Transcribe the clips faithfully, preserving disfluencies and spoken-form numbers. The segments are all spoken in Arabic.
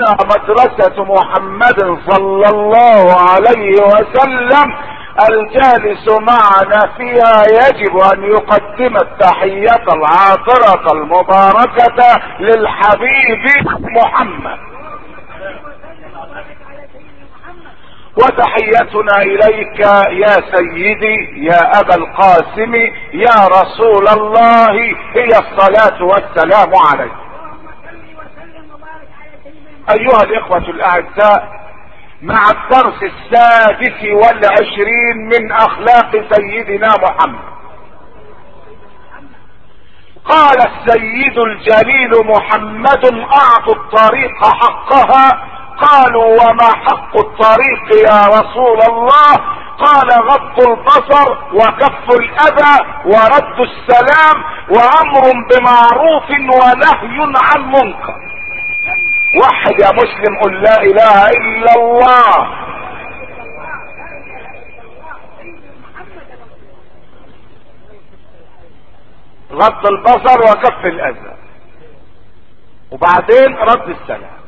مدرسة محمد صلى الله عليه وسلم الجالس معنا فيها يجب ان يقدم التحية العاطرة المباركة للحبيب محمد، وتحيتنا اليك يا سيدي يا ابا القاسم يا رسول الله هي الصلاة والسلام عليك. ايها الاخوة الاعزاء، مع الدرس السادس والعشرين من اخلاق سيدنا محمد، قال السيد الجليل محمد اعطوا الطريق حقها. قالوا وما حق الطريق يا رسول الله؟ قال غض البصر وكف الاذى ورد السلام وامر بمعروف ونهي عن منكر. وحد يا مسلم قل لا اله الا الله. غض البصر وكف الاذى، وبعدين رد السلام.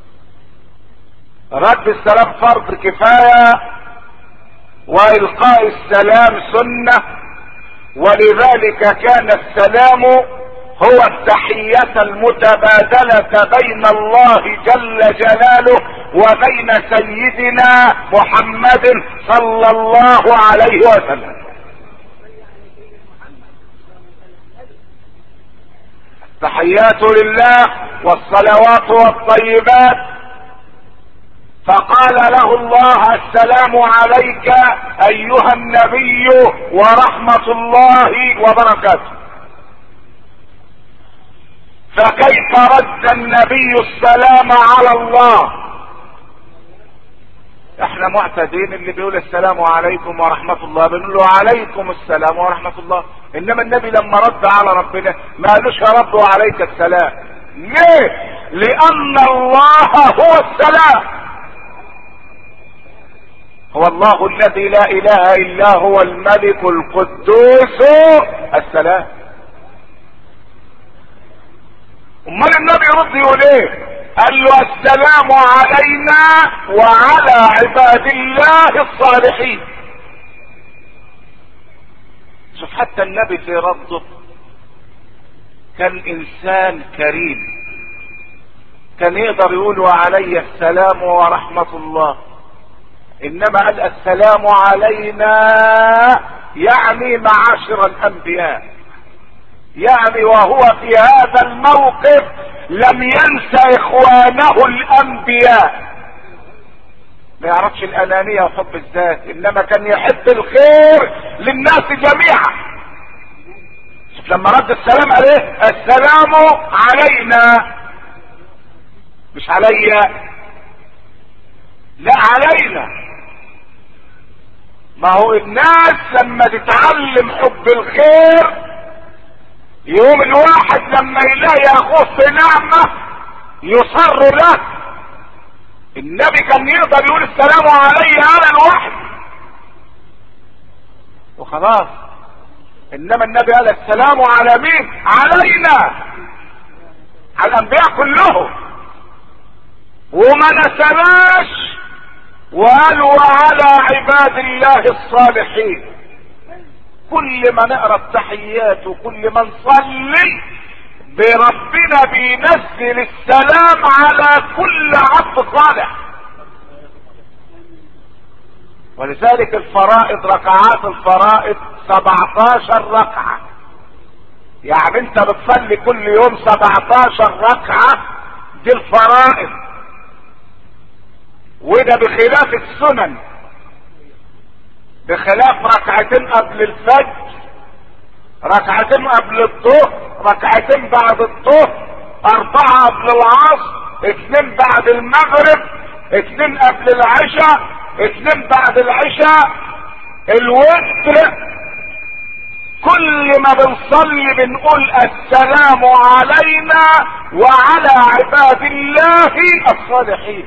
رد السلام فرض كفاية، والقاء السلام سنة، ولذلك كان السلام هو التحية المتبادلة بين الله جل جلاله وبين سيدنا محمد صلى الله عليه وسلم. التحيات لله والصلوات والطيبات. فقال له الله السلام عليك ايها النبي ورحمة الله وبركاته. فكيف رد النبي السلام على الله؟ احنا معتادين اللي بيقول السلام عليكم ورحمة الله بنقول له عليكم السلام ورحمة الله، انما النبي لما رد على ربنا ما قالوش يا رب وعليك السلام. ليه؟ لان الله هو السلام، هو الله الذي لا اله الا هو الملك القدوس السلام. امال النبي يرد يقول ايه؟ قال له السلام علينا وعلى عباد الله الصالحين. شوف حتى النبي في رده كان انسان كريم، كان يقدر يقول وعلي السلام ورحمة الله، انما قال السلام علينا يعني معاشر الانبياء، يعني وهو في هذا الموقف لم ينسى اخوانه الانبياء. ما يعرفش الانانية وحب الذات، انما كان يحب الخير للناس جميعا. شوف لما رد السلام قال ايه؟ السلام علينا، مش عليا، لا علينا. ما هو الناس لما تتعلم حب الخير يوم الواحد لما يلاقي اخوه في نعمة يصر له. النبي كان يقدر يقول السلام علي انا الوحد وخلاص، انما النبي قال السلام على مين؟ علينا، على الانبياء كلهم، وما نسناش وقال وعلى عباد الله الصالحين. كل ما نقرا التحيات وكل ما نصلي بربنا بينزل السلام على كل عبد صالح. ولذلك الفرائض، ركعات الفرائض سبعتاشر ركعة، يعني انت بتصلي كل يوم سبعتاشر ركعة، دي الفرائض. وده بخلاف السنن، بخلاف ركعتين قبل الفجر، ركعتين قبل الظهر، ركعتين بعد الظهر، اربعة قبل العصر، اثنين بعد المغرب، اثنين قبل العشاء، اثنين بعد العشاء، الوتر. كل ما بنصلي بنقول السلام علينا وعلى عباد الله الصالحين،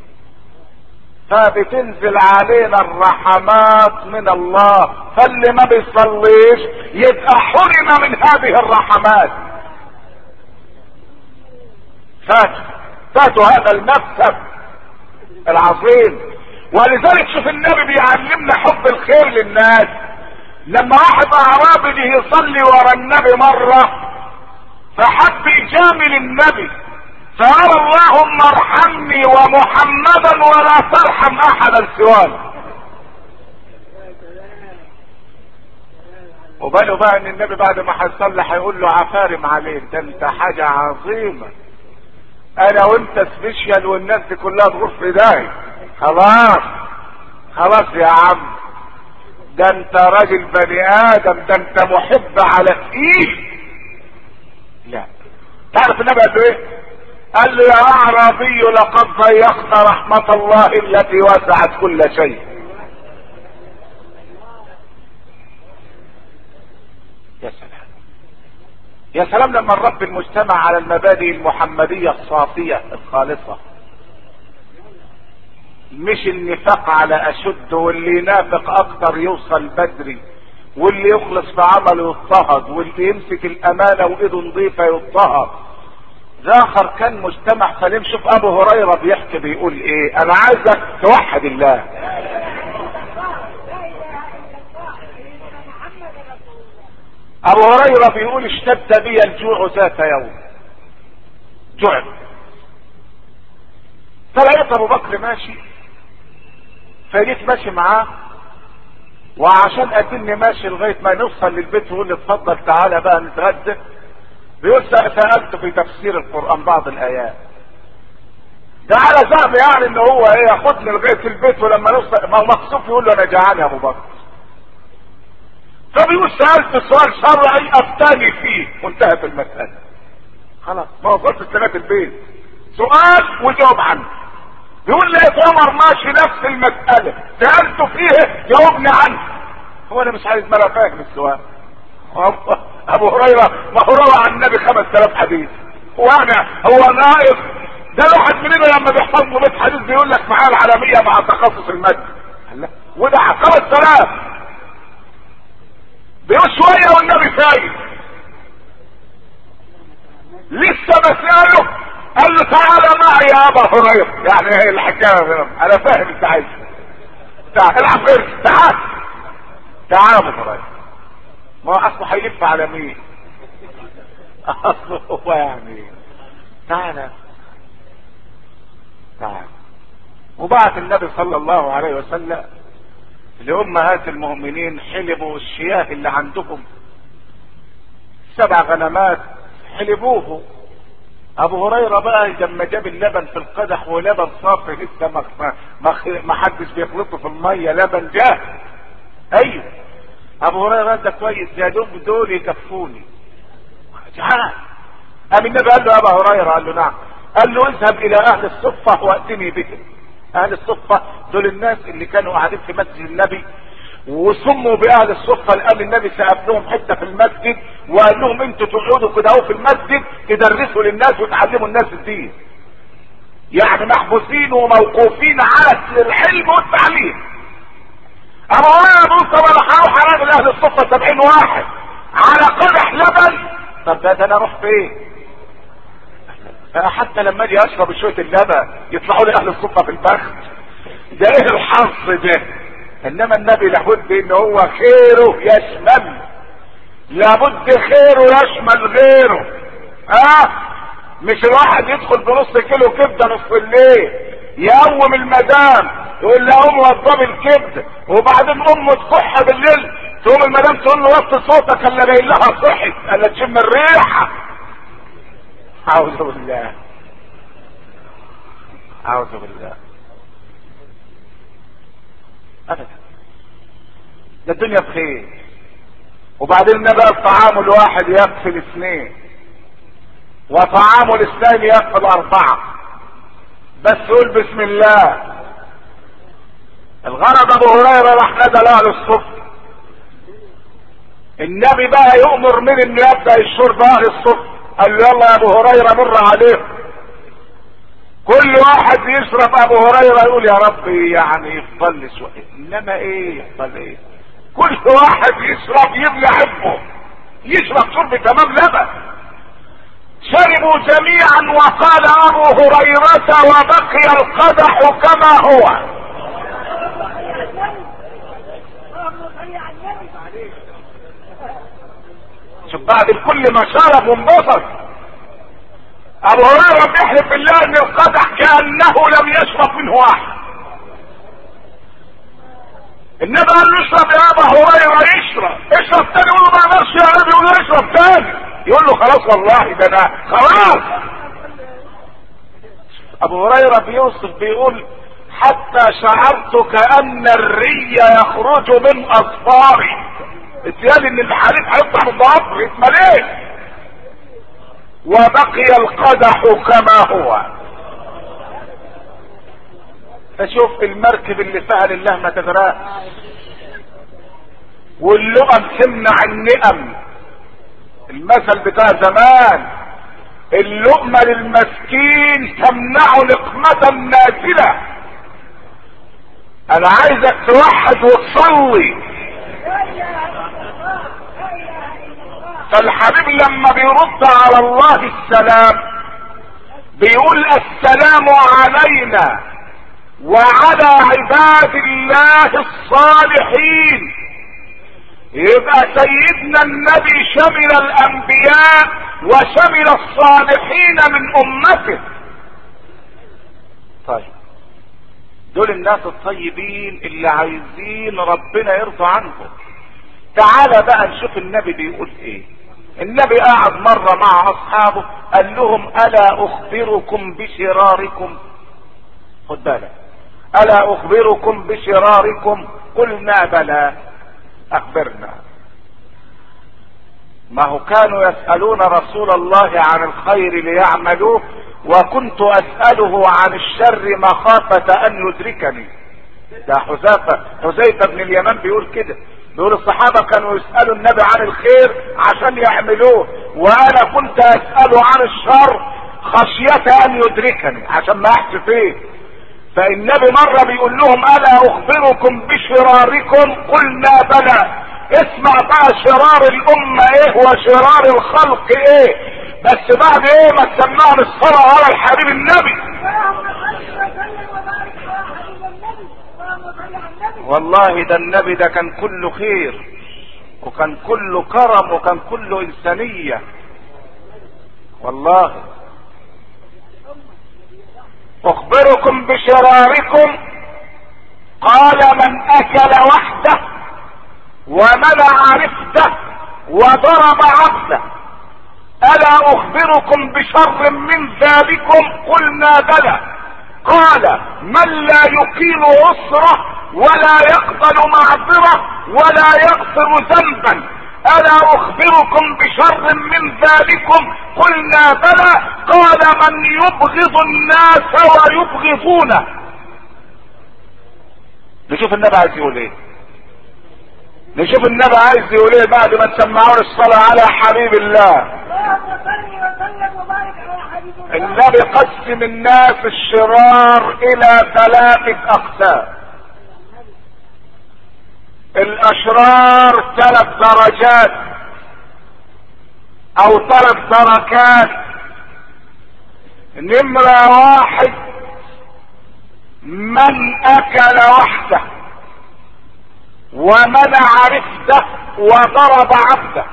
فبتنزل علينا الرحمات من الله. فاللي ما بيصليش يبقى حرم من هذه الرحمات. فات فاتوا هذا المكسب العظيم. ولذلك شوف النبي بيعلمنا حب الخير للناس. لما واحد اعرابي جه يصلي ورا النبي مرة فحب يجامل النبي فقال اللهم ارحمني ومحمدا ولا ترحم احدا سوانا. وبالوا بقى ان النبي بعد ما هيصلي هيقول له عفارم عليك، ده انت حاجة عظيمة، انا وانت سبيشيال والناس دي كلها تغور في داهية. خلاص خلاص يا عم، ده انت راجل بني ادم، ده انت محب على تقيل. لا، تعرف النبي قال له ايه؟ قال له يا اعرابي لقد ضيقت رحمة الله التي وسعت كل شيء. يا سلام يا سلام لما نرب المجتمع على المبادئ المحمدية الصافية الخالصة، مش النفاق على اشد، واللي ينافق اكتر يوصل بدري، واللي يخلص في عمله يضطهد، واللي يمسك الامانة وايده نظيفة يضطهد. ده اخر كان مجتمع سليم. شوف ابو هريرة بيحكي بيقول ايه، انا عايزك توحد الله. ابو هريرة بيقول اشتد بي الجوع ذات يوم، جوع. فلقيت ابو بكر ماشي، فجيت ماشي معاه، وعشان اتني ماشي لغايه ما نوصل للبيت يقول لي اتفضل تعالى بقى نتغدى. بيقول سالت في تفسير القران بعض الايات، ده على زعم يعني ان هو ايه ياخدني لغايه البيت، ولما نوصل ما هو مكسوف يقول له انا جعان يا ابو بكر. فبيقول سالت سؤال شرعي افتاني فيه وانتهت المساله. خلاص ما وصلت لغايه البيت، سؤال وجاوب عنه. يقول لي عمر ماشي نفس المسألة سألته فيه جاوبني عنه. هو انا مش عايز، ما انا فاهم السؤال. ابو هريرة ما هو روى عن النبي خمس تلاف حديث، هو انا هو نائب؟ ده الواحد مننا لما بيحفظ له بيت حديث بيقول لك معاه العالمية مع تخصص المد، وده خمس تلاف بيقول شوية والنبي فايد. لسه بسأله قال له تعالى معي يا ابا هريره، يعني هي الحكايه انا فاهم انت عايز. تعال العب قرش، تعال تعال ابو هريره. ما هو اصله هيلف على مين؟ اصله هو يعني تعال تعال. وبعث النبي صلى الله عليه وسلم لامهات المؤمنين حلبوا الشياه اللي عندهم، سبع غنمات حلبوه. ابو هريره بقى لما جاب اللبن في القدح ولبن صافي لسه ما ما ما حدش بيخلطه في الميه، لبن جاهز. ايوه ابو هريره ده كويس، يا دوب دول يكفوني. تعال. قام النبي قال له يا ابا هريره، قال له نعم. قال له اذهب الى اهل الصفه واتني بهم. اهل الصفه دول الناس اللي كانوا قاعدين في مسجد النبي وسموا باهل الصفه لان النبي ساب لهم حته في المسجد وقال لهم انتوا تقعدوا كده اهو في المسجد تدرسوا للناس وتعلموا الناس الدين، يعني محبوسين وموقوفين على العلم والتعليم. ابو هريره بيقول طب انا هروح اراجل اهل الصفه سبعين واحد على قدح لبن، طب ده, ده انا اروح فين؟ حتى لما اجي اشرب شويه اللبن يطلعوا لي اهل الصفه في البخت، ده ايه الحظ ده؟ انما النبي لابد ان هو خيره يشمل، لابد خيره يشمل غيره. اه مش الواحد يدخل بنص كيلو كبده نصف الليل يقوم المدام يقول لها قوم وضبي الكبده، وبعدين امه تصح بالليل تقوم المدام تقول له وطي صوتك الا جاي لها صحت الا تشم الريحه. اعوذ بالله اعوذ بالله. ابدا ده الدنيا بخير. وبعدين بقى الطعام الواحد يكفي الاثنين، وطعام الاثنين يكفي الاربعه، بس قول بسم الله. الغرض ابو هريره راح نادى لاهل الصف، النبي بقى يؤمر من انه يبدا الشرب اهل الصف، قال له يلا يا ابو هريره مر عليه. كل واحد يشرب ابو هريره يقول يا ربي يعني يفضل لي شويه، انما ايه يفضل ايه؟ كل واحد يشرب يملى عبه، يشرب شرب تمام لبن. شربوا جميعا وقال ابو هريرة وبقي القدح كما هو. شوف بعد الكل ما شرب وانبسط، ابو هريرة بيحلف بالله ان القدح كأنه لم يشرب منه واحد. النبي قال له اشرب يا ابا هريرة، يشرب اشرب تاني، يقول له ما اقدرش يا قلبي، يقول له اشرب تاني، يقول له خلاص والله ده انا خلاص. ابو هريرة بيوصف بيقول حتى شعرت كأن الري يخرج من اظفاري، اتيالي ان الحليب هيطلع من ضفري اتمليت. وبقي القدح كما هو. فشوف المركب اللي فيها لله ما تغرقش، واللقم تمنع النقم. المثل بتاع زمان، اللقمة للمسكين تمنع لقمة نازلة. انا عايزك توحد وتصلي. فالحبيب لما بيرد على الله السلام بيقول السلام علينا وعلى عباد الله الصالحين. يبقى سيدنا النبي شمل الانبياء وشمل الصالحين من امته. طيب دول الناس الطيبين اللي عايزين ربنا يرضى عنهم. تعال بقى نشوف النبي بيقول ايه. النبي قاعد مرة مع اصحابه قال لهم الا اخبركم بشراركم. خد بالك، الا اخبركم بشراركم؟ قلنا بلى اخبرنا. ما هو كانوا يسألون رسول الله عن الخير ليعملوه، وكنت اسأله عن الشر مخافة ان يدركني. ده حذيفة حذيفة بن اليمان بيقول كده، بيقول الصحابة كانوا يسألوا النبي عن الخير عشان يعملوه، وانا كنت اسأله عن الشر خشية ان يدركني عشان ما احس فيه. فالنبي مرة بيقول لهم الا اخبركم بشراركم؟ قلنا بلى. اسمع بقى شرار الامة ايه وشرار الخلق ايه، بس بعد ايه ما تسمعوا الصلاة على الحبيب النبي. والله ده النبي ده كان كله خير وكان كله كرم وكان كله انسانية والله. اخبركم بشراركم؟ قال من اكل وحده ومنع رفده وضرب عبده. الا اخبركم بشر من ذلكم؟ قلنا بلى. قال من لا يقيم اسره ولا يقبل معذره ولا يغفر ذنبا. الا اخبركم بشر من ذلكم؟ قلنا بلى. قال من يبغض الناس ويبغضونه. نشوف النبي عايز يقول ايه، نشوف النبي عايز يقول ايه بعد ما تسمعون الصلاة على حبيب الله. النبي قسم الناس الشرار الى ثلاثة اقسام. الاشرار ثلاث درجات او ثلاث دركات. نمرة واحد من اكل وحده ومنع رفده وضرب عبده.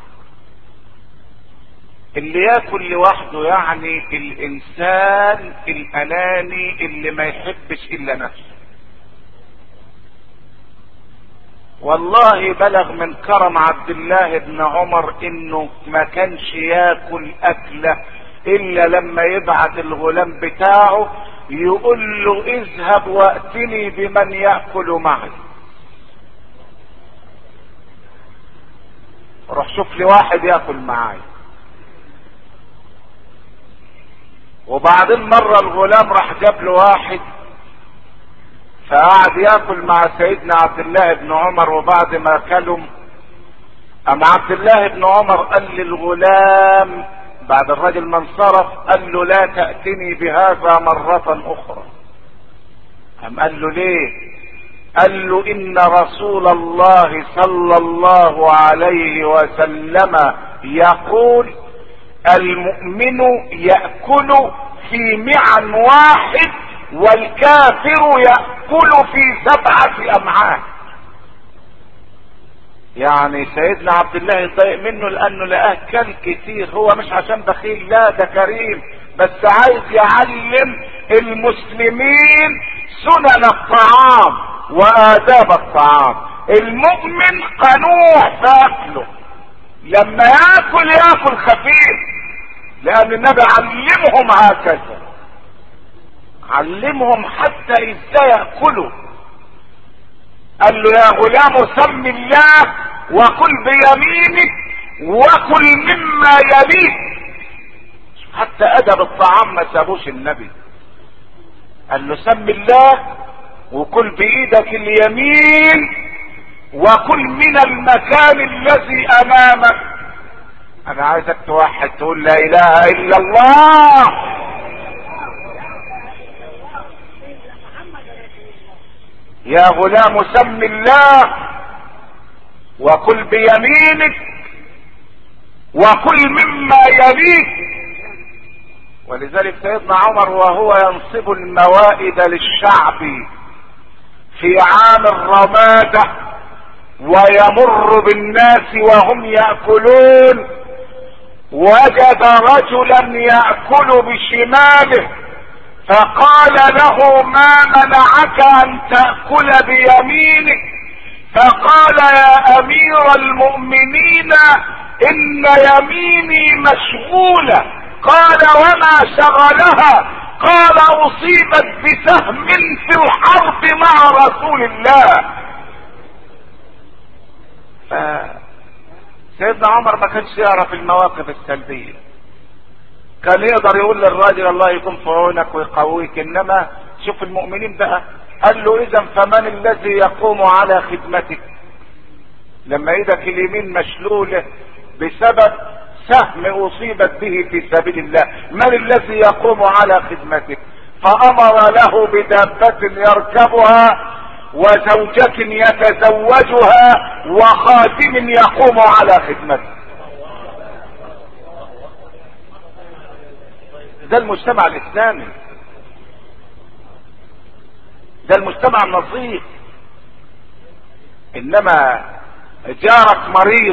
اللي ياكل لوحده يعني الانسان الاناني اللي ما يحبش الا نفسه. والله بلغ من كرم عبد الله بن عمر انه ما كانش ياكل اكله الا لما يبعت الغلام بتاعه يقول له اذهب واتني بمن ياكل معي. روح شوف لي واحد ياكل معاي. وبعدين مرة الغلام راح جاب له واحد فقعد ياكل مع سيدنا عبد الله بن عمر. وبعد ما كلم اما عبد الله بن عمر قال للغلام بعد الرجل ما انصرف قال له لا تأتني بهذا مرة اخرى. قام قال له ليه؟ قال له ان رسول الله صلى الله عليه وسلم يقول المؤمن يأكل في معن واحد والكافر يأكل في سبعة امعاء. يعني سيدنا عبد الله يتضايق منه لانه لقاه كل كتير، هو مش عشان بخيل، لا ده كريم، بس عايز يعلم المسلمين سنن الطعام وآداب الطعام. المؤمن قنوع في اكله، لما ياكل ياكل خفيف، لان النبي علمهم هكذا، علمهم حتى ازاي ياكلوا. قال له يا غلام سم الله وكل بيمينك وكل مما يليك. حتى ادب الطعام ما سابوش النبي، قال له سم الله وكل بايدك اليمين وكل من المكان الذي امامك. انا عايزك توحد تقول لا اله الا الله. يا غلام سم الله وكل بيمينك وكل مما يليك. ولذلك سيدنا عمر وهو ينصب الموائد للشعب في عام الرمادة ويمر بالناس وهم يأكلون، وجد رجلا يأكل بشماله فقال له ما منعك ان تأكل بيمينك؟ فقال يا امير المؤمنين ان يميني مشغولة. قال وما شغلها؟ قال اصيبت بسهم في الحرب مع رسول الله. سيدنا عمر ما كانش يعرف المواقف السلبية، كان يقدر يقول للراجل الله يكون في عونك ويقويك، انما شوف المؤمنين بقى، قال له اذا فمن الذي يقوم على خدمتك لما ايدك اليمين مشلولة بسبب سهم اصيبت به في سبيل الله؟ من الذي يقوم على خدمتك؟ فامر له بدابة يركبها وزوجة يتزوجها وخادم يقوم على خدمته. ده المجتمع الاسلامي، ده المجتمع النظيف. انما جارك مريض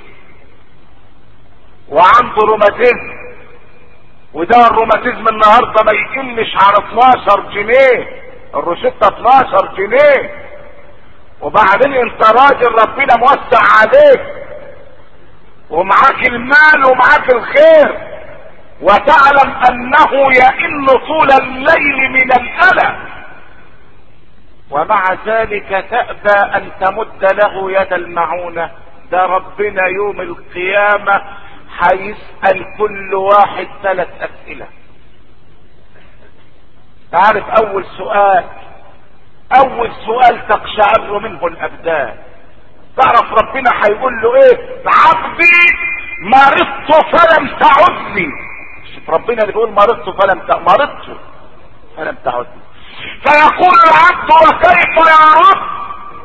وعنده روماتيزم، وده الروماتيزم النهارده ما يقلش على اتناشر جنيه، الروشته اتناشر جنيه، وبعدين انت راجل ربنا موسع عليك ومعاك المال ومعاك الخير، وتعلم انه يئن طول الليل من الالم، ومع ذلك تأبى ان تمد له يد المعونة. ده ربنا يوم القيامة هيسأل كل واحد ثلاث اسئلة. تعرف اول سؤال، اول سؤال تقشعر منه الابدان، تعرف ربنا هيقول له ايه؟ عبدي مرضت فلم تعدني. شوف ربنا اللي بيقول مرضت فلم ت... مرضت فلم تعدني. فيقول العبد وكيف يا رب؟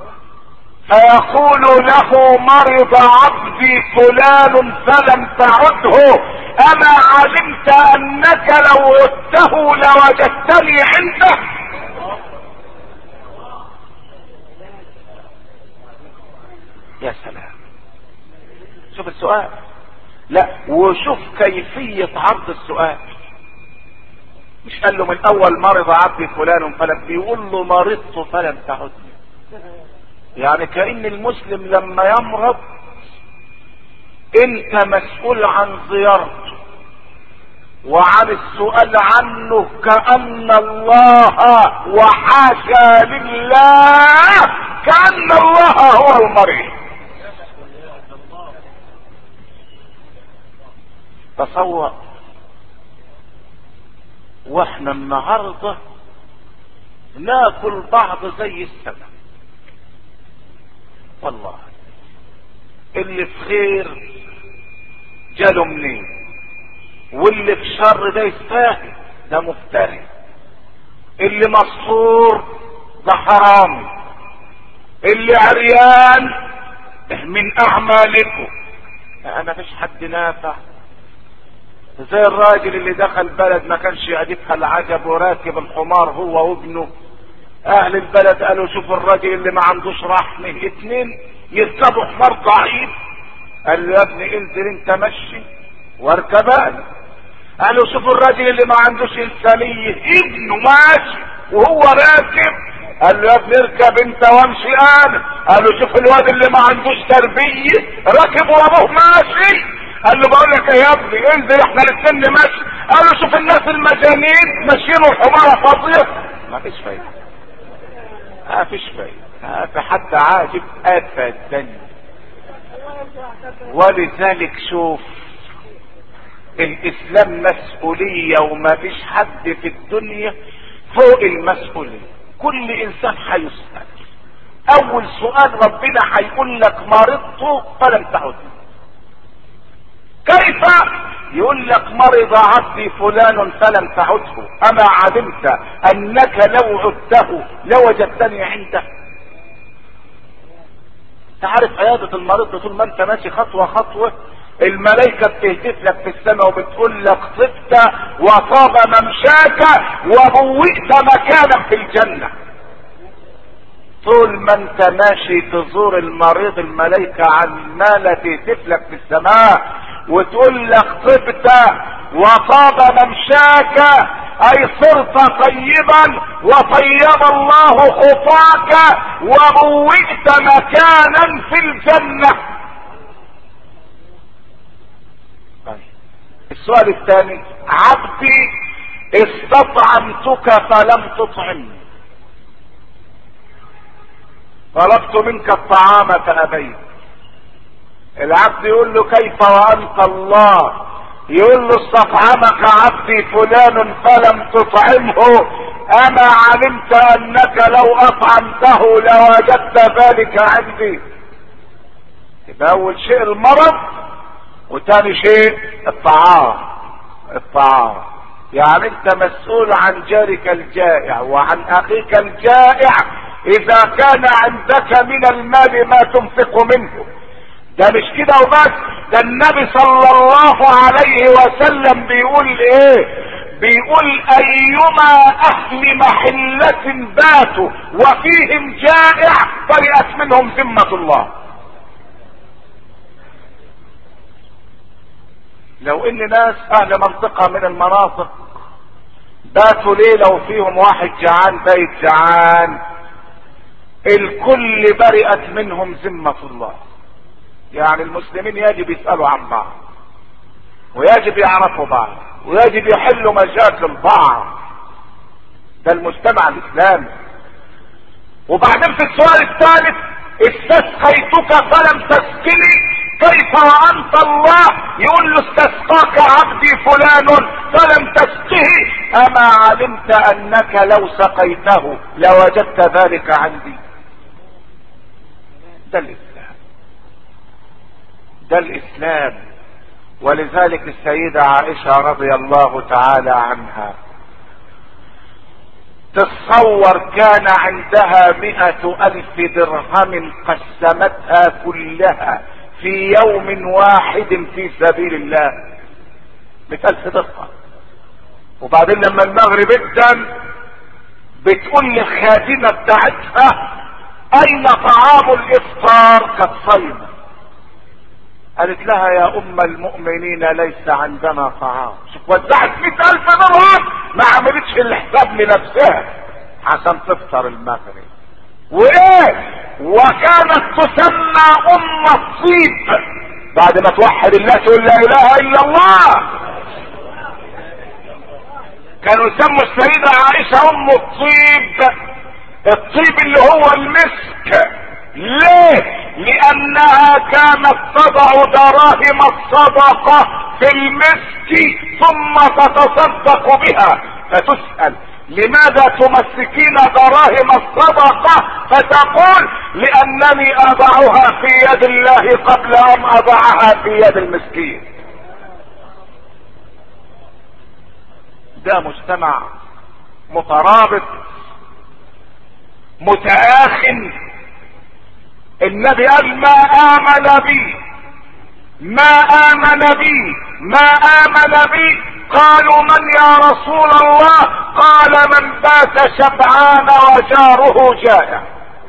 فيقول له مرض عبدي فلان فلم تعده، اما علمت انك لو عدته لوجدتني عنده؟ يا سلام، شوف السؤال، لا وشوف كيفية عرض السؤال. مش قال له من اول مرض عبدي فلان فلم، بيقول له مرضت فلم تعدني. يعني كأن المسلم لما يمرض انت مسؤول عن زيارته وعن السؤال عنه، كأن الله وحاشا لله كأن الله هو المريض. تصور واحنا النهارده ناكل بعض زي السمك، والله اللي في خير جاله منين، واللي في شر ده يستاهل، ده مفتري، اللي مسحور ده حرامي، اللي عريان من اعمالكم. انا مفيش حد نافع زي الراجل اللي دخل بلد ما كانش يعجبها العجب وراكب الحمار هو وابنه. اهل البلد قالوا شوفوا الراجل اللي ما عندوش رحمه، اتنين يركبوا حمار ضعيف. قال له يا ابني انزل انت مشي واركب انا. قالوا شوفوا الراجل اللي ما عندوش انسانيه، ابنه ماشي وهو راكب. قال له يا ابني اركب انت وامشي انا. قالوا شوف الواد اللي ما عندوش تربيه راكب وابوه ماشي. قال له بقول لك يا ابني انزل احنا الاثنين نمشي. قال له شوف الناس المجانين ماشيين والحماره فاضيه. ما فيش فايده، ما فيش فايده، ما في حد عاجب ابدا. ولذلك شوف الاسلام مسؤوليه وما فيش حد في الدنيا فوق المسؤوليه. كل انسان هيسأل. اول سؤال ربنا هيقول لك مرضت فلم تعد. كيف؟ يقول لك مرض عبدي فلان فلم تعده، اما علمت انك لو عدته لوجدتني عنده. تعرف عيادة المريض طول ما انت ماشي خطوة خطوة الملائكة بتهتف لك في السماء وبتقول لك طبت وطاب ممشاك وبوئت مكانا في الجنة. طول ما انت ماشي تزور المريض الملائكة عمالة تهتف لك في السماء وتقول لك طبت وطاب ممشاك، اي صرت طيبا وطيب الله خطاك وبوئت مكانا في الجنة. السؤال الثاني، عبدي استطعمتك فلم تطعمني، طلبت منك الطعام فأبيت. العبد يقول له كيف وانت الله؟ يقول له استطعمك عبدي فلان فلم تطعمه، اما علمت انك لو اطعمته لوجدت ذلك عندي. يبقى اول شيء المرض، وثاني شيء الطعام. الطعام يعني انت مسؤول عن جارك الجائع وعن اخيك الجائع اذا كان عندك من المال ما تنفق منه. ده مش كده وبس، ده النبي صلى الله عليه وسلم بيقول ايه؟ بيقول ايما اهل محلة باتوا وفيهم جائع برئت منهم ذمة الله. لو ان ناس اهل منطقة من المناطق باتوا ليلة وفيهم واحد جعان بيت جعان، الكل برئت منهم ذمة الله. يعني المسلمين يجب يسألوا عن بعض ويجب يعرفوا بعض ويجب يحلوا مشاكل بعض. ده المجتمع الاسلامي. وبعدين في السؤال الثالث، استسقيتك فلم تسقني، كيف وانت الله؟ يقول له استسقاك عبدي فلان فلم تسقه، اما علمت انك لو سقيته لوجدت ذلك عندي. ده الاسلام، ده الاسلام. ولذلك السيدة عائشة رضي الله تعالى عنها تصور كان عندها مئة الف درهم قسمتها كلها في يوم واحد في سبيل الله. مئة الف درهم. وبعدين لما المغرب ادن بتقول للخادمة بتاعتها اين طعام الافطار؟ كانت صايمة. قالت لها يا ام المؤمنين ليس عندنا طعام. شوف وزعت مئة الف درهم ما عملتش الحساب لنفسها عشان تفطر المغرب. وايه؟ وكانت تسمى ام الطيب. بعد ما توحد الله تقول لا اله الا الله كانوا يسموا السيدة عائشة ام الطيب. الطيب اللي هو المسك. ليه؟ لانها كانت تضع دراهم الصدقة في المسك ثم تتصدق بها. فتسأل لماذا تمسكين دراهم الصدقة؟ فتقول لانني اضعها في يد الله قبل ان اضعها في يد المسكين. ده مجتمع مترابط متآخٍ. النبي قال ما آمن بي ما آمن بي ما آمن بي. قالوا من يا رسول الله؟ قال من بات شبعان وجاره جائع.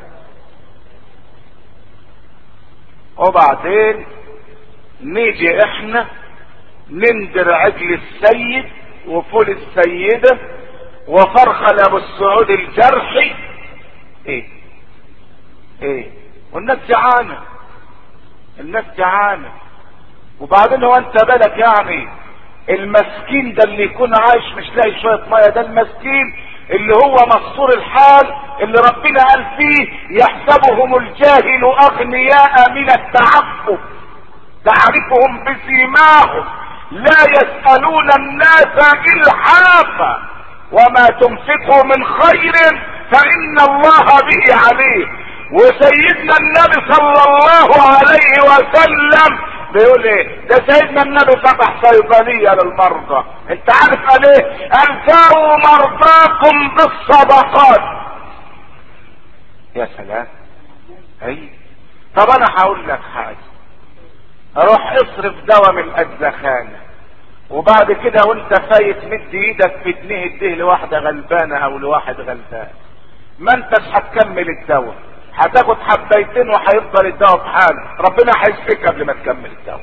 وبعدين نيجي احنا نندر عجل السيد وفول السيدة وفرخة لابو السعود الجرحي. ايه ايه والناس جعانة، الناس جعانة. وبعدين هو انت بالك يعني المسكين ده اللي يكون عايش مش لاقي شوية مية؟ ده المسكين اللي هو مقصور الحال اللي ربنا قال فيه يحسبهم الجاهل اغنياء من التعفف تعرفهم بسيماهم لا يسألون الناس الحافا وما تنفقوا من خير فإن الله به عليه. وسيدنا النبي صلى الله عليه وسلم بيقول ايه؟ ده سيدنا النبي فتح صيدلية للمرضى. انت عارف قال ايه؟ قال جاءوا مرضاكم بالصدقات. يا سلام. اي طب انا هقول لك حاجة، روح اصرف دواء من الادخانة وبعد كده وانت فايت مد ايدك في جنيه اديه لواحدة غلبانة او لواحد غلبان، ما انتش هتكمل الدواء، هتاخد حبيتين وهيفضل الدواء بحاله، ربنا هيشفيك قبل ما تكمل الدواء.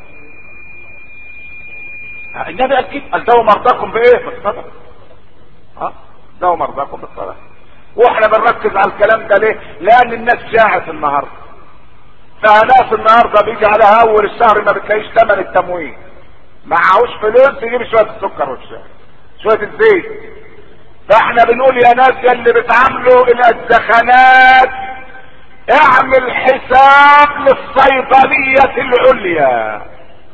النبي قال كده، قال دواء مرضاكم بايه؟ بالصدقه. ها دواء مرضاكم بالصدقه. واحنا بنركز على الكلام ده ليه؟ لان الناس جاعت النهارده، فناس النهارده بيجي عليها اول الشهر ما بتلاقيش ثمن التموين، معهوش فلوس يجيب شويه السكر والشاي شويه الزيت. فاحنا بنقول يا ناس يا اللي بتعاملوا الادخانات اعمل حساب للصيدلية العليا،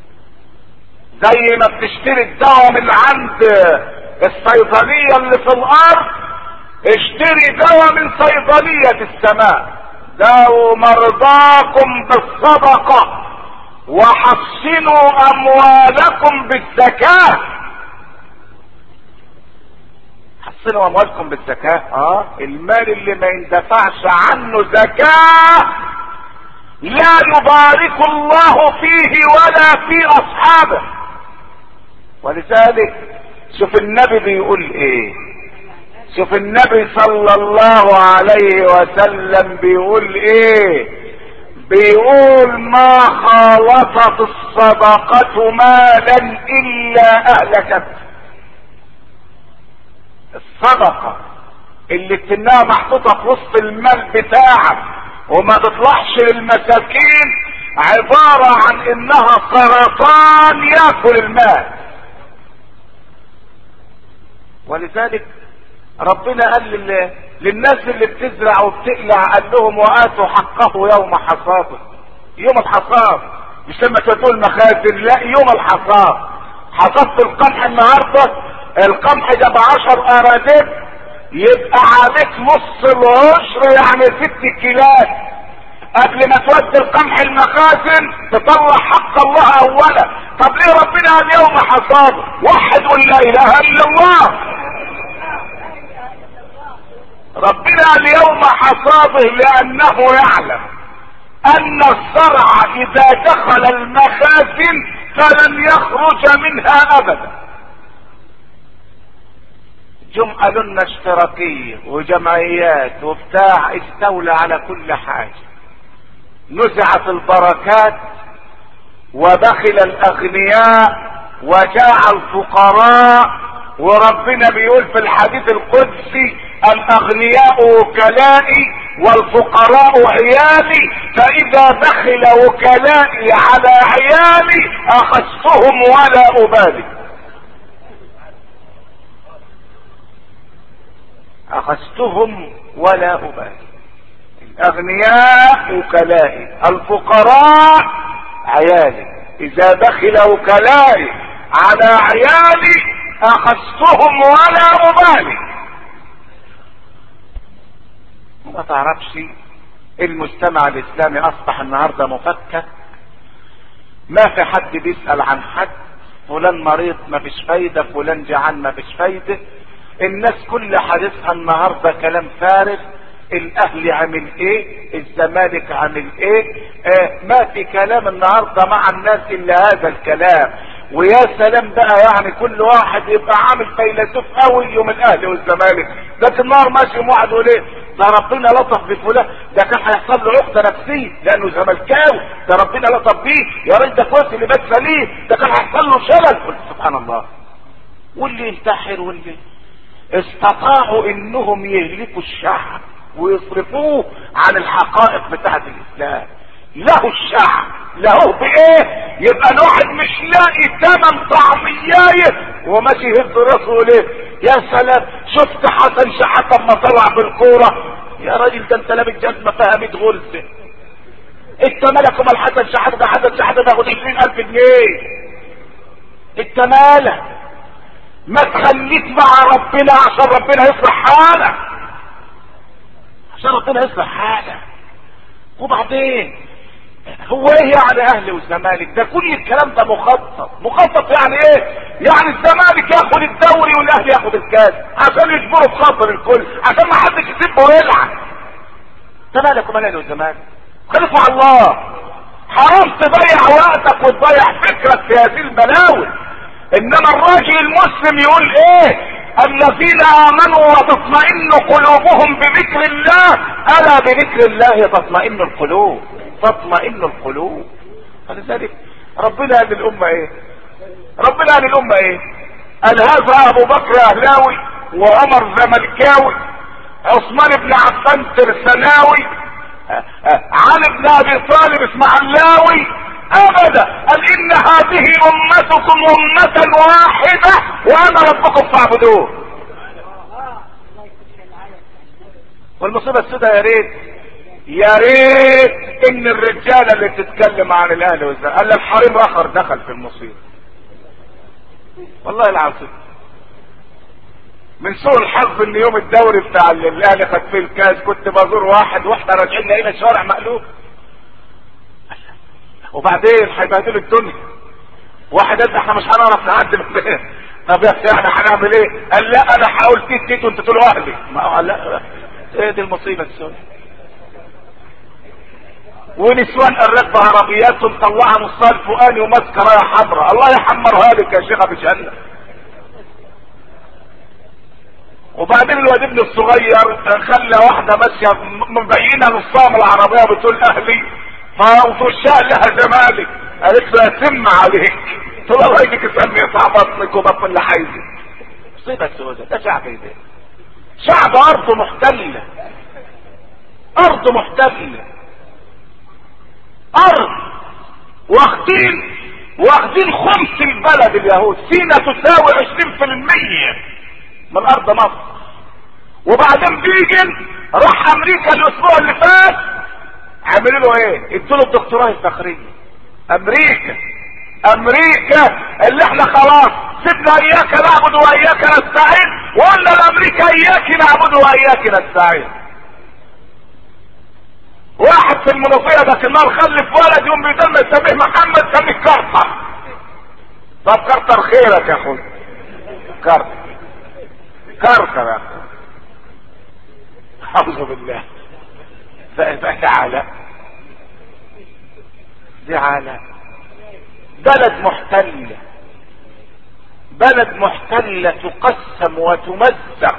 زي ما بتشتري الدواء من عند الصيدلية اللي في الارض اشتري دواء من صيدلية السماء. داووا مرضاكم بالصدقة وحصنوا اموالكم بالزكاة. حصنوا اموالكم بالزكاة. اه المال اللي ما يندفعش عنه زكاة لا يبارك الله فيه ولا في اصحابه. ولذلك شوف النبي بيقول ايه، شوف النبي صلى الله عليه وسلم بيقول ايه، بيقول ما خالطت الصدقة مالا الا اهلكته. الصدقة اللي تنها محطوطة في وسط المال بتاعك وما تطلعش للمساكين عبارة عن انها سرطان ياكل المال. ولذلك ربنا قال للناس اللي بتزرع وبتقلع قال لهم وآتوا حقه يوم حصاده. يوم الحصاد مش لما تودوا المخازن، لا يوم الحصاد. حصدت القمح النهارده، القمح ده بعشر اراضيك يبقى عليك نص العشر يعني ست كيلات. قبل ما تودي القمح المخازن تطلع حق الله اولا. طب ليه ربنا قال يوم حصاده؟ وحد قل لا اله الا الله. ربنا قال يوم حصاده لانه يعلم ان الزرع اذا دخل المخازن فلن يخرج منها ابدا. جم قالوا لنا اشتراكيه وجمعيات وبتاع، استولى على كل حاجه، نزعت البركات وبخل الاغنياء وجاع الفقراء. وربنا بيقول في الحديث القدسي الاغنياء وكلائي والفقراء عيالي، فاذا بخل وكلائي على عيالي اخذتهم ولا ابالي. اخذتهم ولا ابالي. الاغنياء وكلائي، الفقراء عيالي، اذا بخل وكلائي على عيالي اخذتهم ولا ابالي. ما تعرفش المجتمع الاسلامي اصبح النهارده مفكك، ما في حد بيسأل عن حد، فلان مريض ما فيش فايدة، فلان جعان ما فيش فايدة. الناس كل حديثها النهارده كلام فارغ، الاهلي عامل ايه، الزمالك عامل ايه. آه ما في كلام النهارده مع الناس الا هذا الكلام. ويا سلام بقى، يعني كل واحد يبقى عامل فيلسوف قوي يوم الاهلي والزمالك. ده النهار ماشي يوم واحد يقول ايه، ده ربنا لطف بفلان، ده كان هيحصل له عقده نفسيه لانه زملكاوي، ده ربنا لطف بيه، يا راجل ده كويس اللي بات سليم، ده كان هيحصل له شلل. قلت سبحان الله. واللي ينتحر واللي استطاعوا انهم يهلكوا الشعب ويصرفوه عن الحقائق بتاعت الاسلام. له الشعب له بايه؟ يبقى الواحد مش لاقي ثمن طعميايه وماشي يهز راسه ليه. يا سلام، شفت حسن شحاته اما طلع بالكوره؟ يا راجل ده انت لابس جزمه فيها مية غرزه. انت مالك ومال حسن شحاته؟ ده حسن شحاته بياخد عشرين الف جنيه. انت مالك؟ ما تخليك مع ربنا عشان ربنا يصلح حالك، عشان ربنا يصلح حالك. وبعدين هو ايه يعني اهلي والزمالك؟ ده كل الكلام ده مخطط. مخطط يعني ايه؟ يعني الزمالك ياخد الدوري والاهلي ياخد الكاس عشان يجبروا في خاطر الكل، عشان ما حدش يسيبه ويلعب. انت مالك ومال الاهلي والزمالك؟ خليك مع الله. حرام تضيع وقتك وتضيع فكرك في هذه البلاوي. انما الراجل المسلم يقول ايه؟ الذين امنوا وتطمئن قلوبهم بذكر الله، الا بذكر الله تطمئن القلوب، تطمئن القلوب. فلذلك ربنا قال للامه ايه؟ ربنا قال للامه ايه؟ قال هذا ابو بكر اهلاوي وعمر زملكاوي، عثمان بن عفان ترسناوي، علي بن ابي طالب اسماعيلاوي. ابدا، قال ان هذه امتكم امة واحدة وانا ربكم فاعبدوه. والمصيبة السوداء يا ريت يا ريت ان الرجالة اللي بتتكلم عن الاهلي والزمالك قال الحريم اخر دخل في المصيبة. والله العظيم من سوء الحظ ان يوم الدوري بتاع الاهلي خد فيه الكاس كنت بزور واحد واحنا راجعين لقينا الشوارع مقلوب. وبعدين هيبهدلوا الدنيا. واحد قال احنا مش هنعرف نعدي من هنا. طب يا اخي احنا هنعمل ايه؟ قال لا انا هقول تيت تيت وانت تقولوا اهلي. ما لا، ايه دي المصيبه السوداء. ونسوان الركبه عربيات مطلعه نصها الفوقاني وماسكه رايه حمراء. الله يحمرها لك يا شيخه بجنه. وبعدين الواد ابن الصغير خلى واحده ماشيه مبينه نصها من العربيه بتقول اهلي، فوشها لها زمالك. قالت له يتم عليك. قلت له الله يجيك اسمي يقطع بطنك وبطن اللي عايزك. مصيبه سوداء. ده شعب ايه ده؟ شعب ارضه محتله، ارض محتله، ارض واخدين واخدين خمس البلد. اليهود سينا تساوي عشرين في المية من ارض مصر. وبعدين بيجن راح امريكا الاسبوع اللي فات عملوا له ايه؟ ادوا له الدكتوراه الفخريه. امريكا امريكا اللي احنا خلاص سيبنا اياك نعبد واياك نستعين، وقلنا لامريكا اياك نعبد واياك نستعين. واحد في المنوفيه ده كمان خلف ولد يوم بيدل يسميه محمد سميه كارتر. طب كارتر خيرك يا اخوي، كارتر كارتر يا اخوي. اعوذ بالله. تعالى دي على بلد محتلة، بلد محتلة تقسم وتمزق.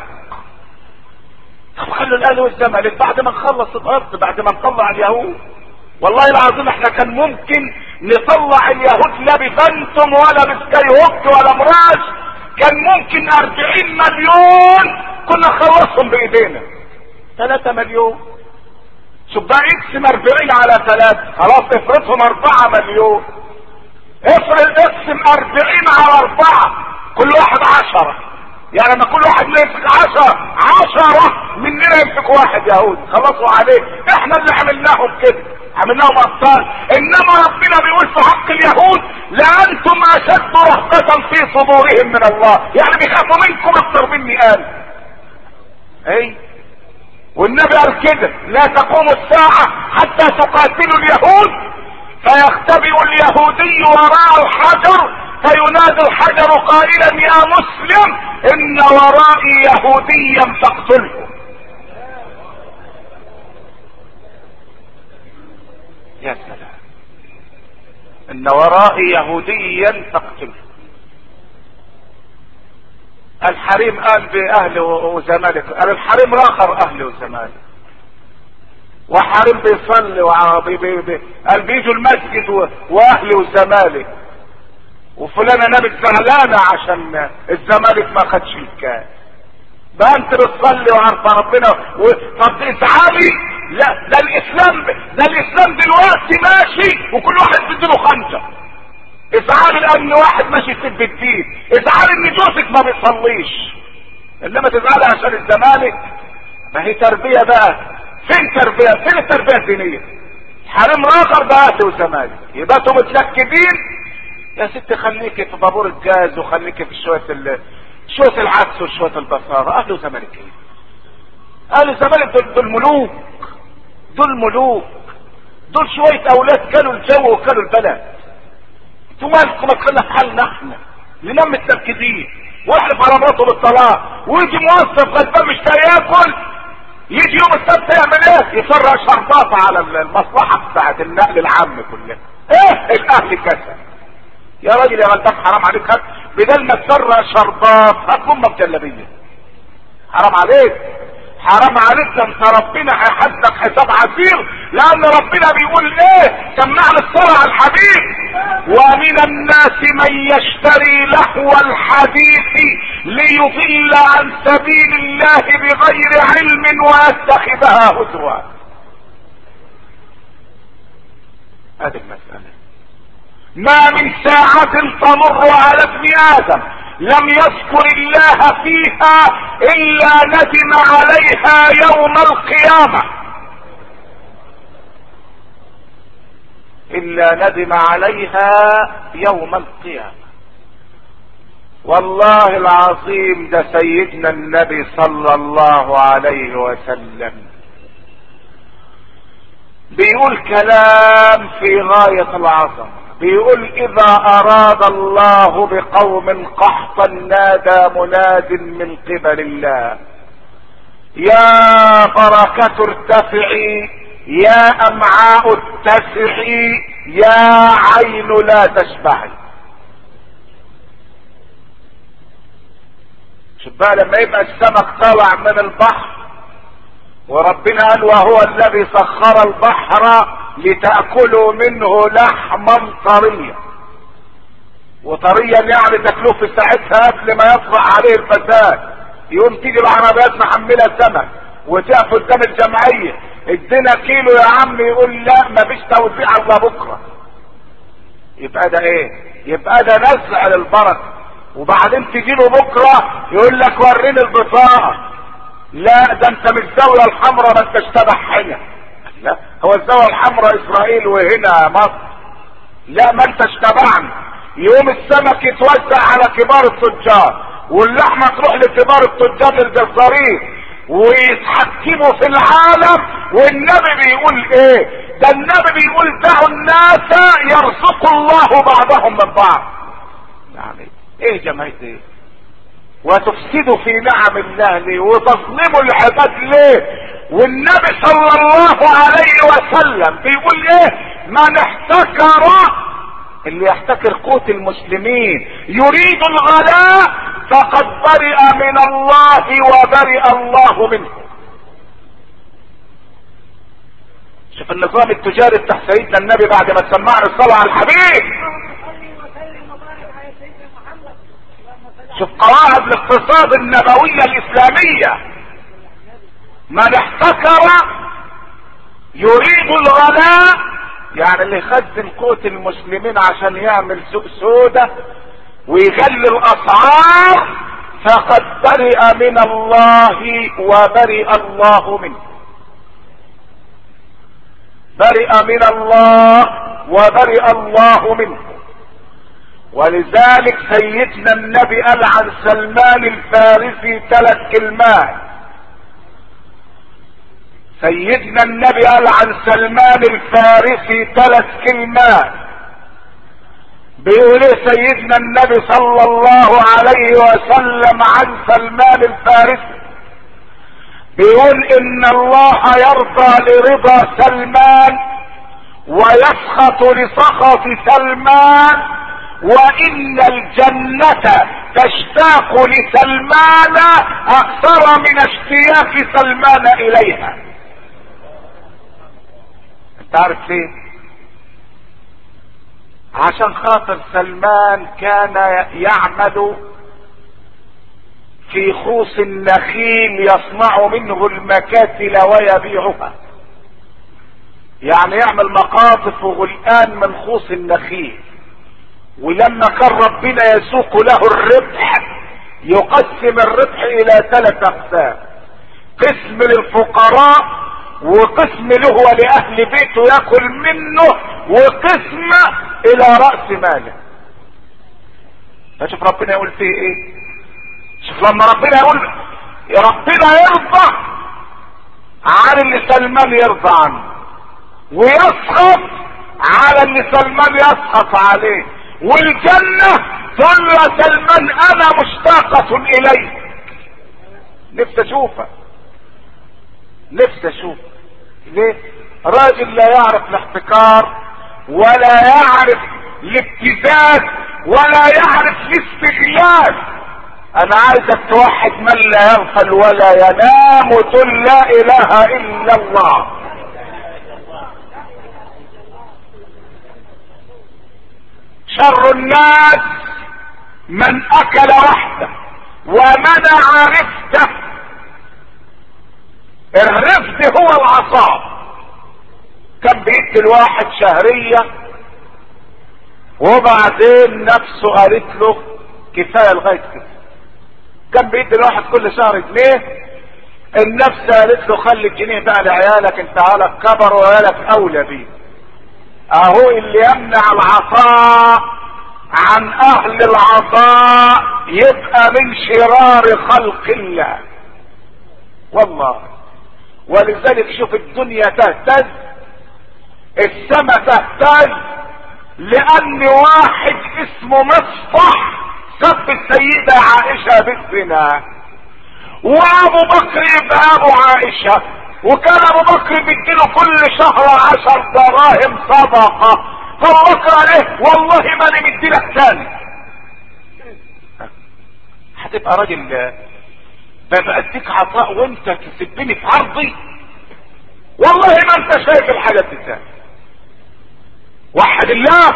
طب خلوا الاهلي والزمالك بعد ما نخلص الارض، بعد ما نطلع اليهود. والله العظيم احنا كان ممكن نطلع اليهود لا بفانتوم ولا بسكاي هوك ولا مراج، كان ممكن اربعين مليون كنا نخلصهم بايدينا. ثلاثة مليون. شوف بقى اقسم اربعين على ثلاثة، خلاص افرضهم اربعة مليون. افرض اقسم اربعين على اربعة، كل واحد عشرة. يعني لما كل واحد يمسك عشرة عشرة مننا يمسك واحد يهودي، خلصوا عليه. احنا اللي عملناهم كده، عملناهم ابطال. انما ربنا بيقول في حق اليهود لانتم اشد رهبة في صدورهم من الله، يعني بيخافوا منكم اكتر مني. قال اي والنبي قال كده لا تقوم الساعة حتى تقاتلوا اليهود فيختبئ اليهودي وراء الحجر فينادي الحجر قائلا يا مسلم ان ورائي يهوديا فاقتله. ان ورائي يهوديا فاقتله. الحريم قال باهل وزمالك، قال الحريم اخر اهل وزمالك، وحريم بيصلي وعربي بي بي قال بيجوا المسجد واهل وزمالك، وفلانه نبت زعلانه عشان الزمالك ما خدش الكاس. بقى انت بتصلي وعارفه ربنا و... طب ازعلي؟ لا، ده الاسلام ده الاسلام دلوقتي ماشي وكل واحد بيديله خنجر. ازعلي لان واحد ماشي يسب الدين، ازعلي ان جوزك ما بيصليش، انما تزعلي عشان الزمالك. ما هي تربيه بقى، فين تربيه؟ فين التربيه الدينيه؟ حريم اخر بقى اهل وزمالك، يبقى انتوا متلكدين. يا ست خليكي في بابور الجاز وخليكي في شويه ال... شويه العدس وشويه البصاره. اهل وزمالك ايه؟ اهل الزمالك دول, دول ملوك، دول ملوك، دول شويه اولاد كانوا الجو وكانوا البلد. انتوا مالكم؟ ما تخلينا في حالنا احنا، ننام متلكدين واحنا فرماته بالطلاق، ويجي موظف غلبان مش ياكل، يجي يوم السبت يعمل ايه؟ يفرق شرطات على المصلحه بتاعت النقل العام كلها. ايه الاهل كسل يا راجل يا غلبان، حرام عليك. هات بدل ما تفرق شرطات هات امك بجلابيه. حرام عليك، حرام عليك، ده انت ربنا هيحاسبك حساب عسير، لان ربنا بيقول ايه؟ سمعنا الصلاة على الحبيب: ومن الناس من يشتري لهو الحديث ليضل عن سبيل الله بغير علم ويتخذها هزوا. هذه المسألة. ما من ساعة تمر على ابن ادم لم يذكر الله فيها الا ندم عليها يوم القيامة، الا ندم عليها يوم القيامة. والله العظيم ده سيدنا النبي صلى الله عليه وسلم بيقول كلام في غاية العظمة، بيقول: اذا اراد الله بقوم قحطا نادى مناد من قبل الله: يا بركة ارتفعي، يا امعاء اتسعي، يا عين لا تشبعي. شوف بقى لما يبقى السمك طالع من البحر وربنا قال: وهو الذي سخر البحر لتأكلوا منه لحما طريا. وطريا يعني تاكلوه في ساعتها قبل ما يطلع عليه الفساد. يقوم تيجي العربيات محمله سمك وتقف قدام الجمعيه: ادينا كيلو يا عم، يقول: لا مفيش توزيع الا بكره. يبقى ده ايه؟ يبقى ده نزع للبركه. وبعدين تجي له بكره يقول لك: وريني البطاقه. لا، ده انت مش الزاويه الحمراء، ما انتش تبع هنا. لا، هو الزاويه الحمراء اسرائيل وهنا مصر. لا، ما انتش تبعنا. يوم السمك يتوزع على كبار التجار، واللحمه تروح لكبار التجار للجزارين، ويتحكموا في العالم. والنبي بيقول ايه؟ ده النبي بيقول: دعوا الناس يرزق الله بعضهم من بعض. يعني ايه جماعه ايه؟ وتفسدوا في نعم الله ليه؟ وتظلموا العباد ليه؟ والنبي صلى الله عليه وسلم بيقول ايه؟ من احتكر، اللي يحتكر قوت المسلمين يريد الغلاء فقد برئ من الله وبرئ الله منه. شوف النظام التجاري بتاع سيدنا النبي بعد ما سمعنا الصلاة على الحبيب. شوف قواعد الاقتصاد النبوية الاسلامية: من احتكر يريد الغلاء، يعني اللي يخزن قوت المسلمين عشان يعمل سوق سودة ويغلي الاسعار فقد برئ من الله وبرئ الله منه. برئ من الله وبرئ الله منه. ولذلك سيدنا النبي قال عن سلمان الفارسي ثلاث كلمات. سيدنا النبي قال عن سلمان الفارسي ثلاث كلمات. بيقول ايه سيدنا النبي صلى الله عليه وسلم عن سلمان الفارسي؟ بيقول: ان الله يرضى لرضا سلمان ويسخط لسخط سلمان، وان الجنة تشتاق لسلمان اكثر من اشتياق سلمان اليها. انت عارف ليه؟ عشان خاطر سلمان كان يعمل في خوص النخيل يصنع منه المكاتل ويبيعها، يعني يعمل مقاطف وغلقان من خوص النخيل. ولما كان ربنا يسوق له الربح يقسم الربح الى ثلاث اقسام: قسم للفقراء، وقسم له ولاهل بيته ياكل منه، وقسم الى رأس ماله. فشوف ربنا يقول فيه ايه. شوف لما ربنا يقول ربنا يرضى عن اللي سلمان يرضى عنه، ويسخط على اللي سلمان يسخط عليه، والجنة تقول له يا سلمان انا مشتاقة اليك. نفسي اشوفك، نفسي اشوفك. ليه؟ راجل لا يعرف الاحتكار ولا يعرف الابتزاز ولا يعرف الاستغلال. انا عايزك توحد من لا يغفل ولا ينام وتقول لا اله الا الله. شر الناس من اكل وحده ومنع رفده. الرفد هو العصاب. كان بيدي الواحد شهرية وبعدين نفسه قالت له كفاية لغاية كده. كان بيدي الواحد كل شهر جنيه، النفس قالت له خلي الجنيه بقى لعيالك، انت عيالك كبر وعيالك اولى بيه. اهو اللي يمنع العطاء عن اهل العطاء يبقى من شرار خلق الله والله. ولذلك شوف الدنيا تهتز، السماء تهتز، لان واحد اسمه مصطح سب السيدة عائشة بالزنا، وابو بكر يبقى ابو عائشة، وكان ابو بكر بيديله كل شهر عشر دراهم صدقة. فابو بكر عليه والله ما انا مديلك تاني. هتبقى راجل ببقى عطاء وانت تسبني في عرضي؟ والله ما انت شايف الحاجات دي تاني. وحد الله.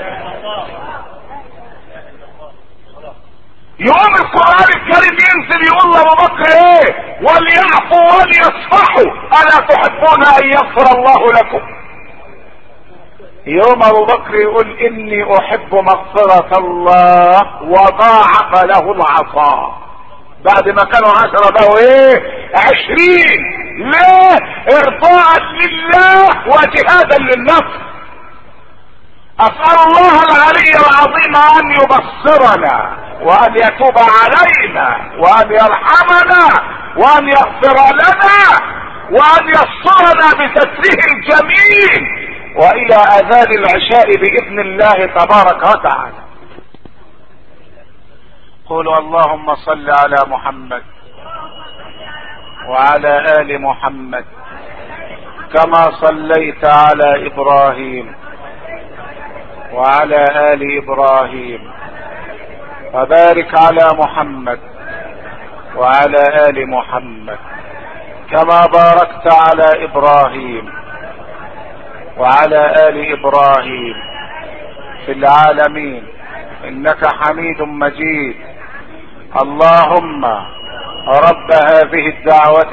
يوم القرآن الكريم ينزل يقول لابو بكر ايه؟ وليعفوا وليصفحوا الا تحبون ان يغفر الله لكم. يوم ابو بكر يقول اني احب مغفرة الله وضاعف له العطاء. بعد ما كانوا عشرة بقوا ايه؟ عشرين. ليه؟ ارضاء لله وجهادا للنفس. اسأل الله العلي العظيم ان يبصرنا وان يتوب علينا وان يرحمنا وان يغفر لنا وان يسترنا بستره الجميل والى اذان العشاء باذن الله تبارك وتعالى. قولوا اللهم صل على محمد وعلى ال محمد كما صليت على ابراهيم وعلى ال ابراهيم، وبارك على محمد وعلى ال محمد كما باركت على ابراهيم وعلى ال ابراهيم في العالمين انك حميد مجيد. اللهم رب هذه الدعوة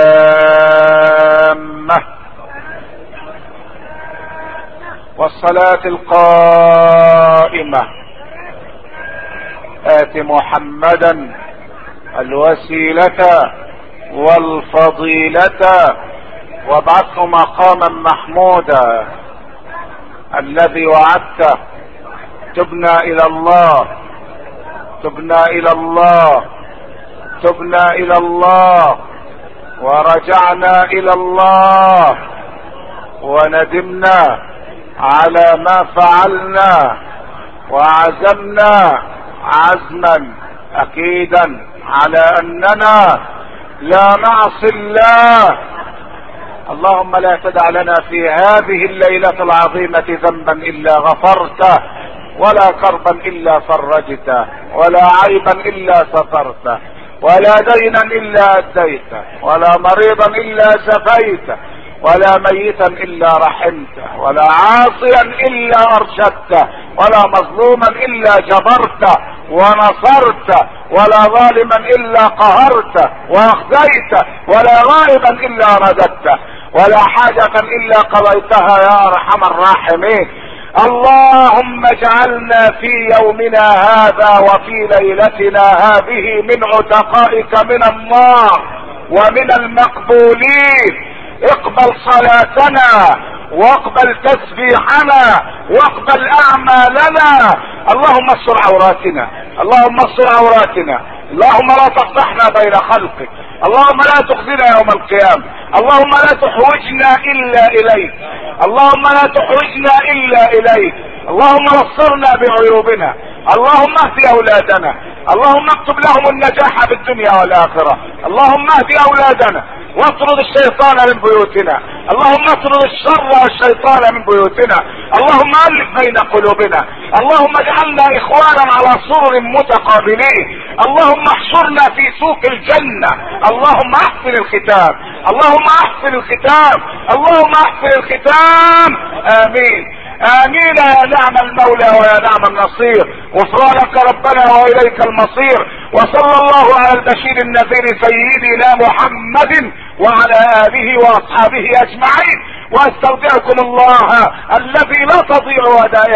التامة والصلاة القائمة آت محمدا الوسيلة والفضيلة وابعثه مقاما محمودا الذي وعدته. تبنا الى الله تبنا الى الله تبنا الى الله ورجعنا الى الله وندمنا على ما فعلنا وعزمنا عزما اكيدا على اننا لا نعصي الله اللهم لا تدع لنا في هذه الليلة العظيمة ذنبا الا غفرته، ولا كربا الا فرجته، ولا عيبا الا سترته، ولا دينا الا اديته، ولا مريضا الا شفيته، ولا ميتا الا رحمته، ولا عاصيا الا ارشدته، ولا مظلوما الا جبرته ونصرته، ولا ظالما الا قهرته واخزيته، ولا غائبا الا رددته، ولا حاجة الا قضيتها يا ارحم الراحمين. اللهم اجعلنا في يومنا هذا وفي ليلتنا هذه من عتقائك من النار ومن المقبولين. اقبل صلاتنا واقبل تسبيحنا واقبل اعمالنا. اللهم استر عوراتنا، اللهم استر عوراتنا، اللهم لا تفضحنا بين خلقك، اللهم لا تخزنا يوم القيامة، اللهم لا تحوجنا الا اليك، اللهم لا تحوجنا الا اليك، اللهم نصرنا بعيوبنا، اللهم اهد اولادنا، اللهم اكتب لهم النجاح في الدنيا والاخرة، اللهم اهد اولادنا واطرد الشيطان من بيوتنا، اللهم اطرد الشر والشيطان من بيوتنا، اللهم الف بين قلوبنا، اللهم اجعلنا اخوانا على سرر متقابلين، اللهم احشرنا في سوق الجنة، اللهم احسن الختام، اللهم احسن الختام، اللهم احسن الختام. امين امين يا نعم المولى ويا نعم النصير. غفرانك ربنا واليك المصير. وصلى الله على البشير النذير سيدنا محمد وعلى اله واصحابه اجمعين. واستودعكم الله الذي لا تضيع ودائعه